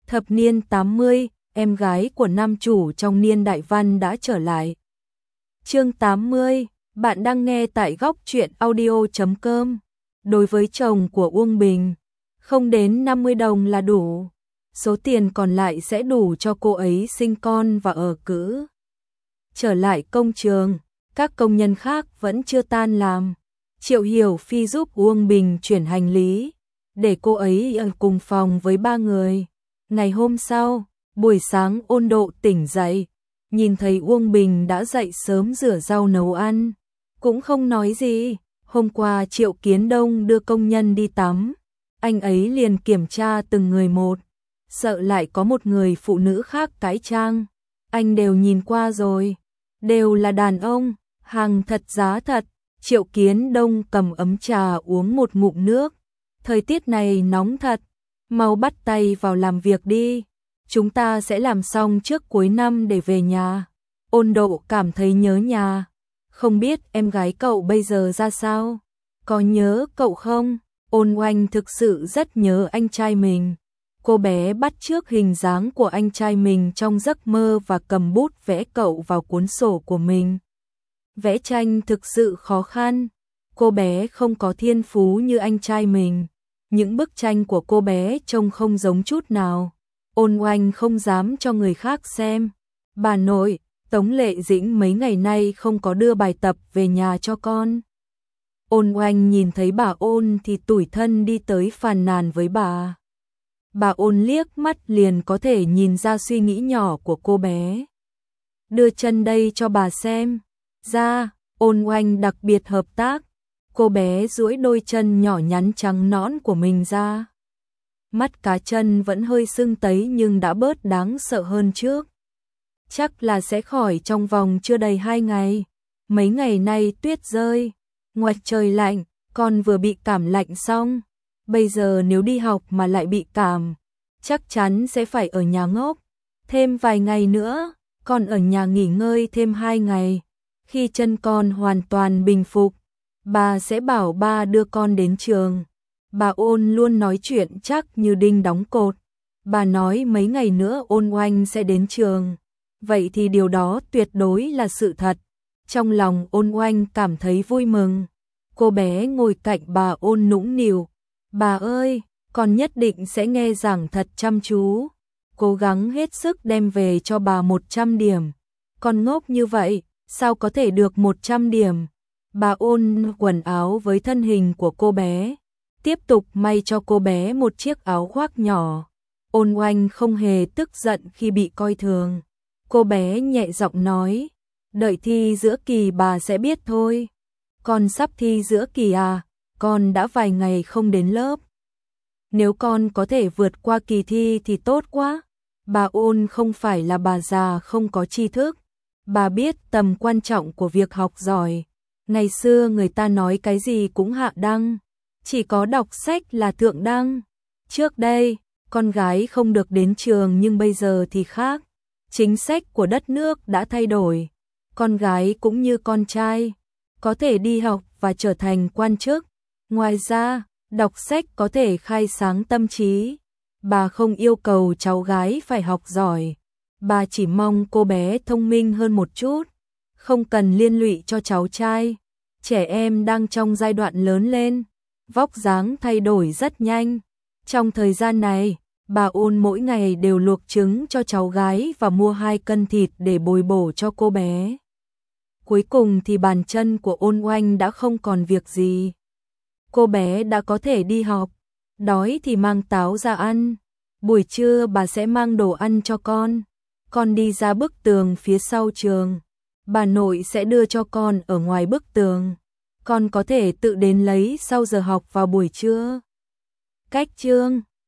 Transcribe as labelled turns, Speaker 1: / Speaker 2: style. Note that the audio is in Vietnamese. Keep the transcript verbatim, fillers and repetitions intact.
Speaker 1: Thập niên tám mươi, em gái của nam chủ trong Niên Đại Văn đã trở lại. Chương tám mươi, bạn đang nghe tại góc truyện audio chấm com. Đối với chồng của Uông Bình, không đến năm mươi đồng là đủ. Số tiền còn lại sẽ đủ cho cô ấy sinh con và ở cữ. Trở lại công trường, các công nhân khác vẫn chưa tan làm. Triệu Hiểu Phi giúp Uông Bình chuyển hành lý, để cô ấy ở cùng phòng với ba người. Ngày hôm sau, buổi sáng Ôn Độ tỉnh dậy, nhìn thấy Uông Bình đã dậy sớm rửa rau nấu ăn, cũng không nói gì. Hôm qua Triệu Kiến Đông đưa công nhân đi tắm, anh ấy liền kiểm tra từng người một, sợ lại có một người phụ nữ khác cãi trang. Anh đều nhìn qua rồi, đều là đàn ông, hàng thật giá thật. Triệu Kiến Đông cầm ấm trà uống một ngụm nước. Thời tiết này nóng thật, mau bắt tay vào làm việc đi. Chúng ta sẽ làm xong trước cuối năm để về nhà. Ôn Độ cảm thấy nhớ nhà. Không biết em gái cậu bây giờ ra sao? Có nhớ cậu không? Ôn Oanh thực sự rất nhớ anh trai mình. Cô bé bắt chước hình dáng của anh trai mình trong giấc mơ và cầm bút vẽ cậu vào cuốn sổ của mình. Vẽ tranh thực sự khó khăn. Cô bé không có thiên phú như anh trai mình. Những bức tranh của cô bé trông không giống chút nào. Ôn Oanh không dám cho người khác xem. Bà nội, Tống Lệ Dĩnh mấy ngày nay không có đưa bài tập về nhà cho con. Ôn Oanh nhìn thấy bà Ôn thì tủi thân đi tới phàn nàn với bà. Bà Ôn liếc mắt liền có thể nhìn ra suy nghĩ nhỏ của cô bé. Đưa chân đây cho bà xem. Ra, Ôn Oanh đặc biệt hợp tác. Cô bé duỗi đôi chân nhỏ nhắn trắng nõn của mình ra. Mắt cá chân vẫn hơi sưng tấy nhưng đã bớt đáng sợ hơn trước. Chắc là sẽ khỏi trong vòng chưa đầy hai ngày. Mấy ngày nay tuyết rơi, ngoài trời lạnh, con vừa bị cảm lạnh xong. Bây giờ nếu đi học mà lại bị cảm, chắc chắn sẽ phải ở nhà ngốc. Thêm vài ngày nữa, con ở nhà nghỉ ngơi thêm hai ngày. Khi chân con hoàn toàn bình phục, bà sẽ bảo ba đưa con đến trường. Bà Ôn luôn nói chuyện chắc như đinh đóng cột. Bà nói mấy ngày nữa Ôn Oanh sẽ đến trường. Vậy thì điều đó tuyệt đối là sự thật. Trong lòng Ôn Oanh cảm thấy vui mừng. Cô bé ngồi cạnh bà Ôn nũng nịu. Bà ơi, con nhất định sẽ nghe giảng thật chăm chú. Cố gắng hết sức đem về cho bà một trăm điểm. Con ngốc như vậy, sao có thể được một trăm điểm? Bà Ôn quần áo với thân hình của cô bé, tiếp tục may cho cô bé một chiếc áo khoác nhỏ. Ôn Oanh không hề tức giận khi bị coi thường. Cô bé nhẹ giọng nói, đợi thi giữa kỳ bà sẽ biết thôi. Con sắp thi giữa kỳ à, con đã vài ngày không đến lớp. Nếu con có thể vượt qua kỳ thi thì tốt quá. Bà Ôn không phải là bà già không có tri thức. Bà biết tầm quan trọng của việc học giỏi. Ngày xưa người ta nói cái gì cũng hạ đăng, chỉ có đọc sách là thượng đăng. Trước đây, con gái không được đến trường nhưng bây giờ thì khác. Chính sách của đất nước đã thay đổi. Con gái cũng như con trai, có thể đi học và trở thành quan chức. Ngoài ra, đọc sách có thể khai sáng tâm trí. Bà không yêu cầu cháu gái phải học giỏi. Bà chỉ mong cô bé thông minh hơn một chút, không cần liên lụy cho cháu trai. Trẻ em đang trong giai đoạn lớn lên, vóc dáng thay đổi rất nhanh. Trong thời gian này, bà Ôn mỗi ngày đều luộc trứng cho cháu gái và mua hai cân thịt để bồi bổ cho cô bé. Cuối cùng thì bàn chân của Ôn Oanh đã không còn việc gì. Cô bé đã có thể đi học, đói thì mang táo ra ăn. Buổi trưa bà sẽ mang đồ ăn cho con. Con đi ra bức tường phía sau trường. Bà nội sẽ đưa cho con ở ngoài bức tường. Con có thể tự đến lấy sau giờ học vào buổi trưa. Cách chương